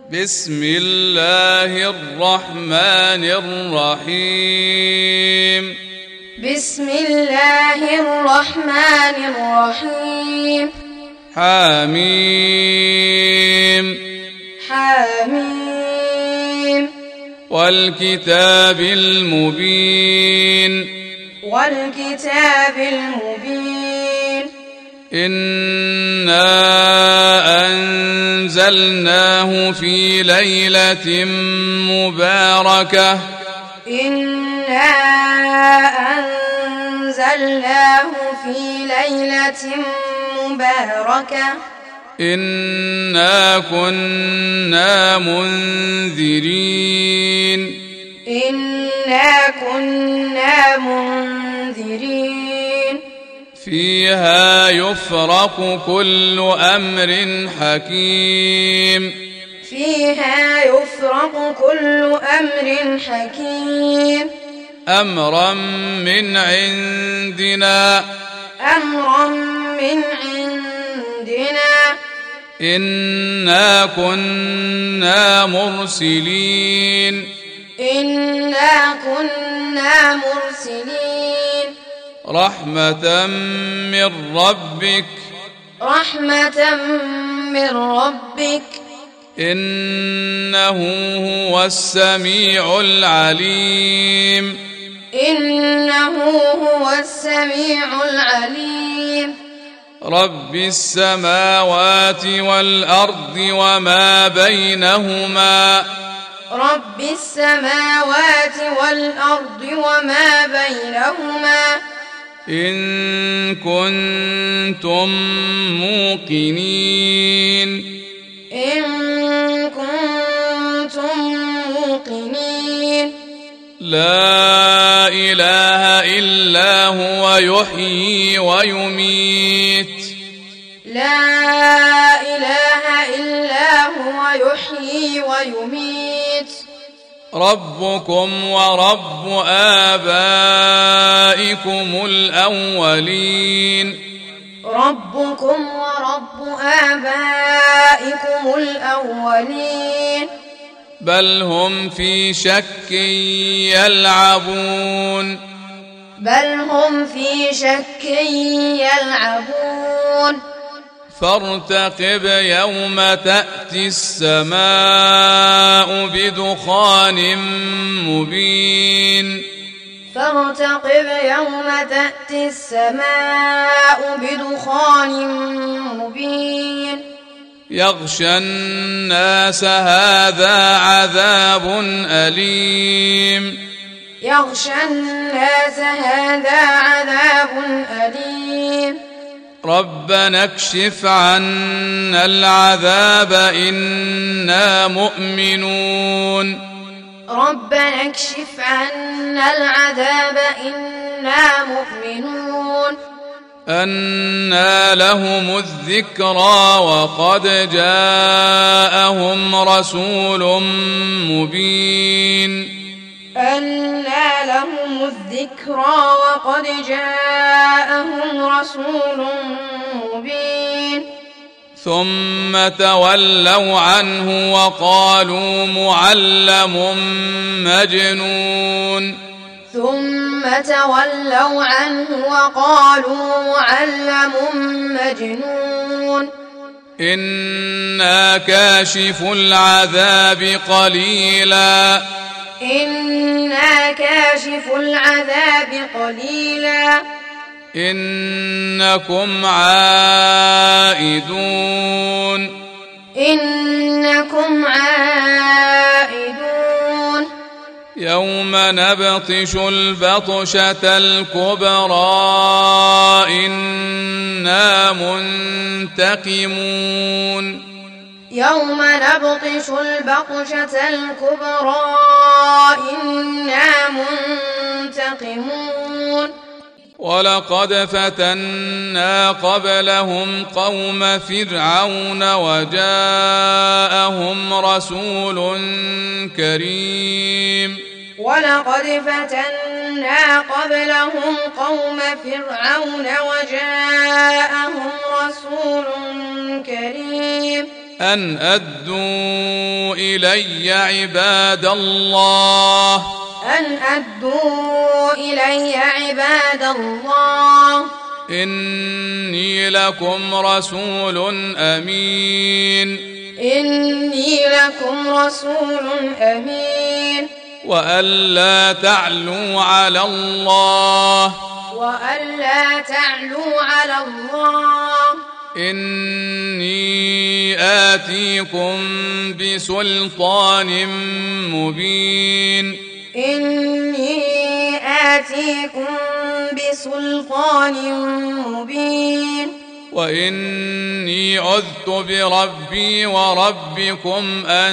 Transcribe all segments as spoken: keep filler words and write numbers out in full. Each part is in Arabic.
بسم الله الرحمن الرحيم بسم الله الرحمن الرحيم حميم حميم والكتاب المبين والكتاب المبين إنا أنزلناه في ليلة مباركة إنا أنزلناه في ليلة مباركة إنا كنا منذرين إنا كنا منذرين فيها يفرق كل أمر حكيم فيها يفرق كل أمر حكيم أمرا من عندنا أمرا من عندنا إنا كنا مرسلين إنا كنا مرسلين رحمة من ربك رحمة من ربك إنه هو السميع العليم إنه هو السميع العليم رب السماوات والأرض وما بينهما رب السماوات والأرض وما بينهما إن كنتم موقنين إن كنتم موقنين لا إله إلا هو يحيي ويميت لا إله إلا هو يحيي ويميت ربكم ورب آبائكم الأولين ربكم ورب آبائكم الأولين بل هم في شك يلعبون بل هم في شك يلعبون فارتقب يوم تأتي السماء بدخان مبين فارتقب يوم تأتي السماء بدخان مبين يغشى الناس هذا عذاب أليم يغشى الناس هذا عذاب أليم ربنا اكشف عنا العذاب إنا مؤمنون ربنا اكشف عنا العذاب إنا مؤمنون أنى لهم الذكرى وقد جاءهم رسول مبين أنى لهم الذكرى وقد جاءهم رسول مبين ثم تولوا عنه وقالوا معلم مجنون ثم تولوا عنه وقالوا معلم مجنون إنا كاشف العذاب قليلا إنا كاشف العذاب قليلا إنكم عائدون إنكم عائدون يوم نبطش البطشة الكبرى إنا منتقمون يوم نبطش البطشة الكبرى إنا منتقمون ولقد فتنا قبلهم قوم فرعون وجاءهم رسول كريم ولقد فتنا قبلهم قوم فرعون وجاءهم رسول كريم أن أدوا إلي عباد الله أن أدوا إلي عباد الله إني لكم رسول أمين إني لكم رسول أمين وألا تعلوا على الله وألا تعلوا على الله إني آتيكم بسلطان مبين إني آتيكم بسلطان مبين وإني عذت بربي وربكم أن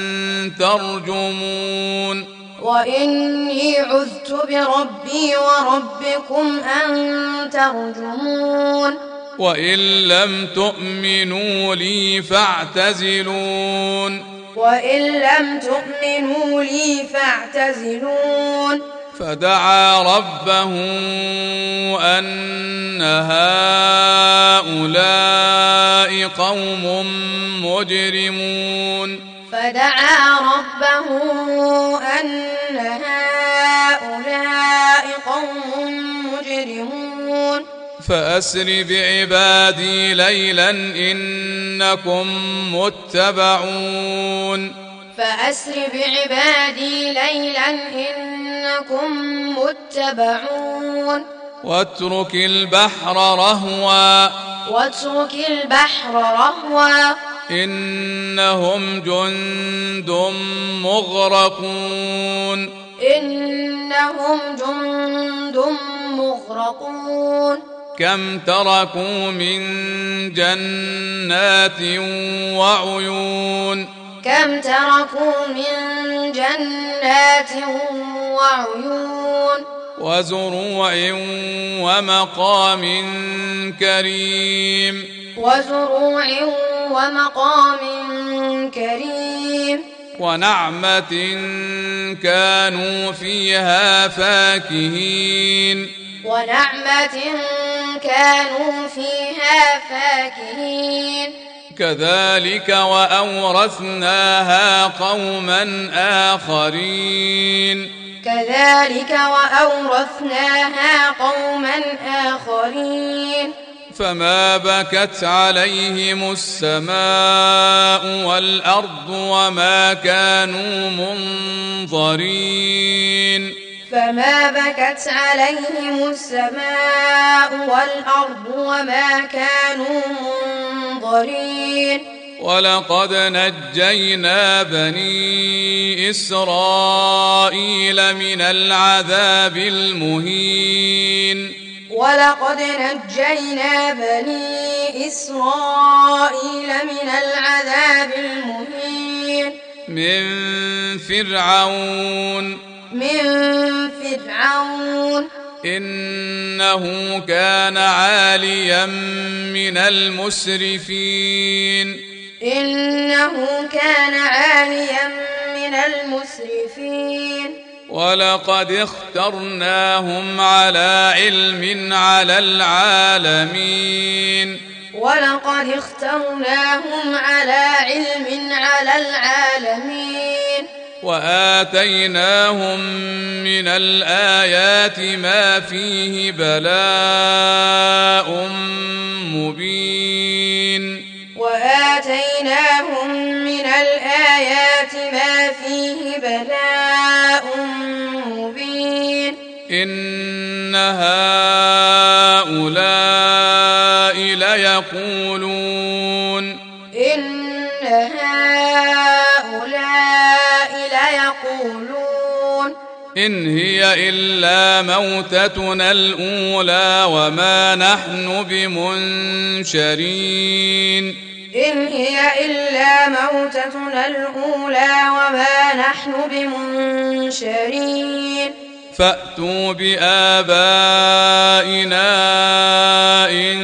ترجمون وإني عذت بربي وربكم أن ترجمون وإن لم تؤمنوا لي فاعتزلون وإن لم تؤمنوا لي فاعتزلون فدعا ربه أن هؤلاء قوم مجرمون فدعا ربه أن هؤلاء قوم مجرمون فأسر بعبادي ليلا إنكم متبعون فأسر بعبادي ليلا إنكم متبعون واترك البحر رهوا واترك البحر رهوا إنهم جند مغرقون إنهم جند مغرقون كم تركوا من جنات وعيون كم تركوا من جنات وعيون وزروع ومقام كريم وزروع ومقام كريم ونعمة كانوا فيها فاكهين ونعمة كانوا فيها فاكهين كذلك وأورثناها قوما آخرين كذلك وأورثناها قوما آخرين فما بكت عليهم السماء والأرض وما كانوا منظرين فما بكت عليهم السماء والأرض وما كانوا منظرين ولقد نجينا بني إسرائيل من العذاب المهين ولقد نجينا بني إسرائيل من العذاب المهين من فرعون من فرعون إنه كان عاليا من المسرفين إنه كان عاليا من المسرفين ولقد اخترناهم على علم على العالمين ولقد اخترناهم على علم على العالمين وآتيناهم من الآيات ما فيه بلاء مبين وآتيناهم من الآيات ما فيه بلاء مبين إن هؤلاء ليقولون إن هؤلاء ليقولون إن هي إلا موتتنا الأولى وما نحن بمنشرين إن هي إلا موتتنا الأولى وما نحن بمنشرين فأتوا بآبائنا إن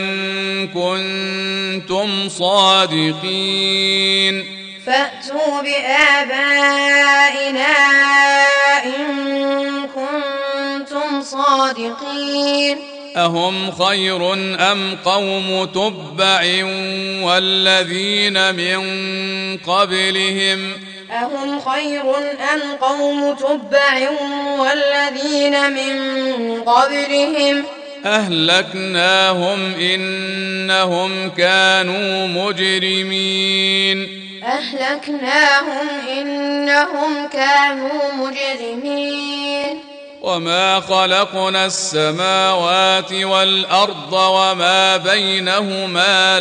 كنتم صادقين فأتوا بآبائنا إن كنتم صادقين أهم خير أم قوم تبع والذين من قبلهم أهم خير أم قوم تبع والذين من قبلهم أهلكناهم إنهم كانوا مجرمين أهلكناهم إنهم كانوا مجرمين وما خلقنا السماوات والأرض وما بينهما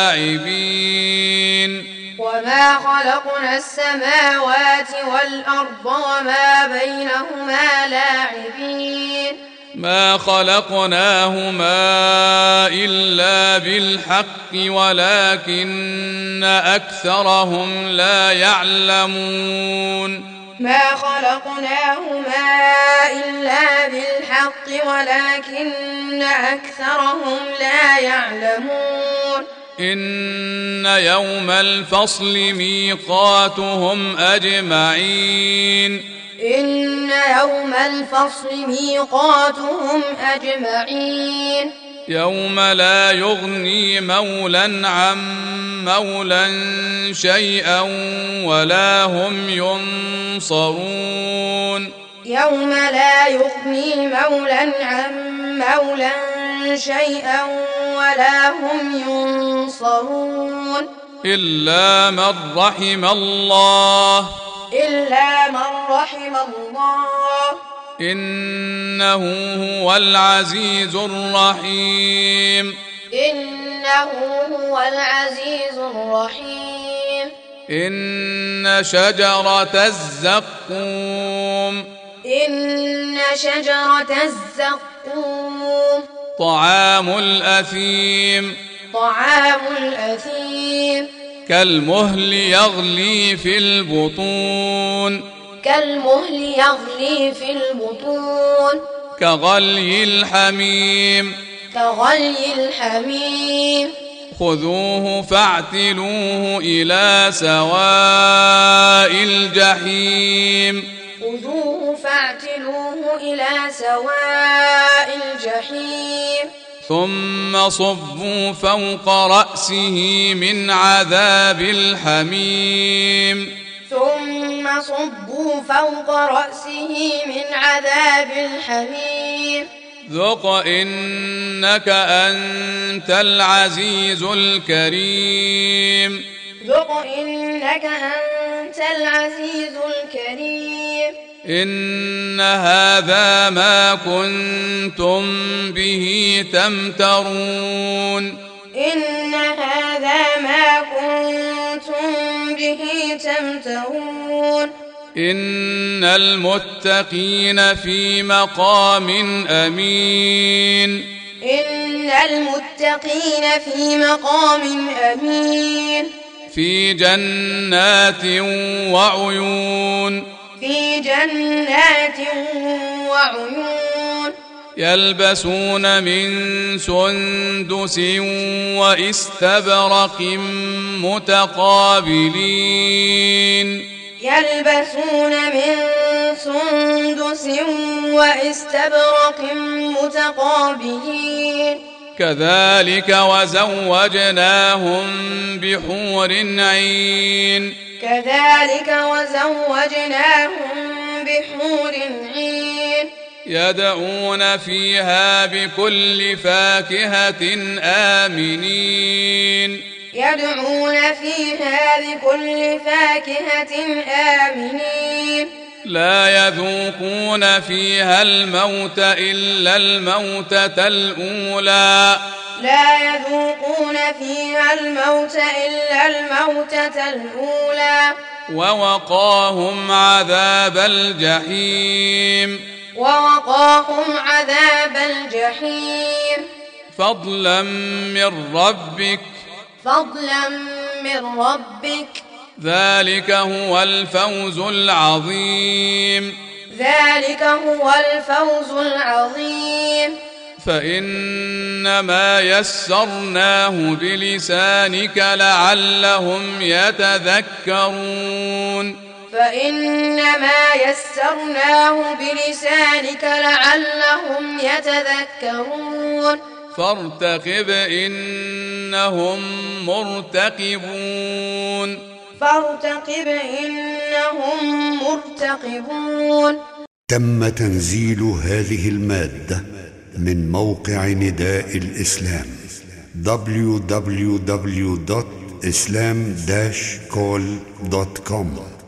لاعبين وما خلقنا السماوات والأرض وما بينهما لاعبين ما خلقناهما إلا بالحق ولكن أكثرهم لا يعلمون ما خلقناهما إلا بالحق ولكن أكثرهم لا يعلمون إن يوم الفصل ميقاتهم أجمعين إن يوم الفصل ميقاتهم أجمعين يوم لا يغني مولا عن مولا شيئا ولا هم ينصرون يوم لا يغني مولا عن مولا شيئا ولا هم ينصرون إلا من رحم الله إلا من رحم الله إنه هو العزيز الرحيم إنه هو العزيز الرحيم إن شجرة الزقوم إن شجرة الزقوم طعام الأثيم طعام الأثيم كالمهل يغلي في البطون كالمهل يغلي في البطون كغلي الحميم كغلي الحميم خذوه فاعتلوه إلى سواء الجحيم خذوه فاعتلوه إلى سواء الجحيم ثم صبوا فوق رأسه من عذاب الحميم ثم صبوا فوق رأسه من عذاب الحميم ذق إنك أنت العزيز الكريم ذق إنك أنت العزيز الكريم إن هذا ما كنتم به تمترون إن هذا ما كنتم به تمترون إن المتقين في مقام أمين إن المتقين في مقام أمين في جنات وعيون في جنات وعيون يلبسون من سندس واستبرق متقابلين يلبسون من سندس واستبرق متقابلين كذلك وزوجناهم بحور عين كذلك وزوجناهم بحور عين يدعون فيها بكل فاكهة آمنين يدعون فيها بكل فاكهة آمنين لا يذوقون فيها الموت إلا الموتة الأولى لا يذوقون فيها الموت إلا الموتة الأولى ووقاهم عذاب الجحيم ووقاهم عذاب الجحيم فضلا من ربك فضلا من ربك ذلك هو الفوز العظيم ذلك هو الفوز العظيم فإنما يسرناه بلسانك لعلهم يتذكرون فإنما يسرناه بلسانك لعلهم يتذكرون فارتقب إنهم مرتقبون فارتقب إنهم مرتقبون. تم تنزيل هذه المادة من موقع نداء الإسلام دبليو دبليو دبليو دوت islam dash call دوت كوم.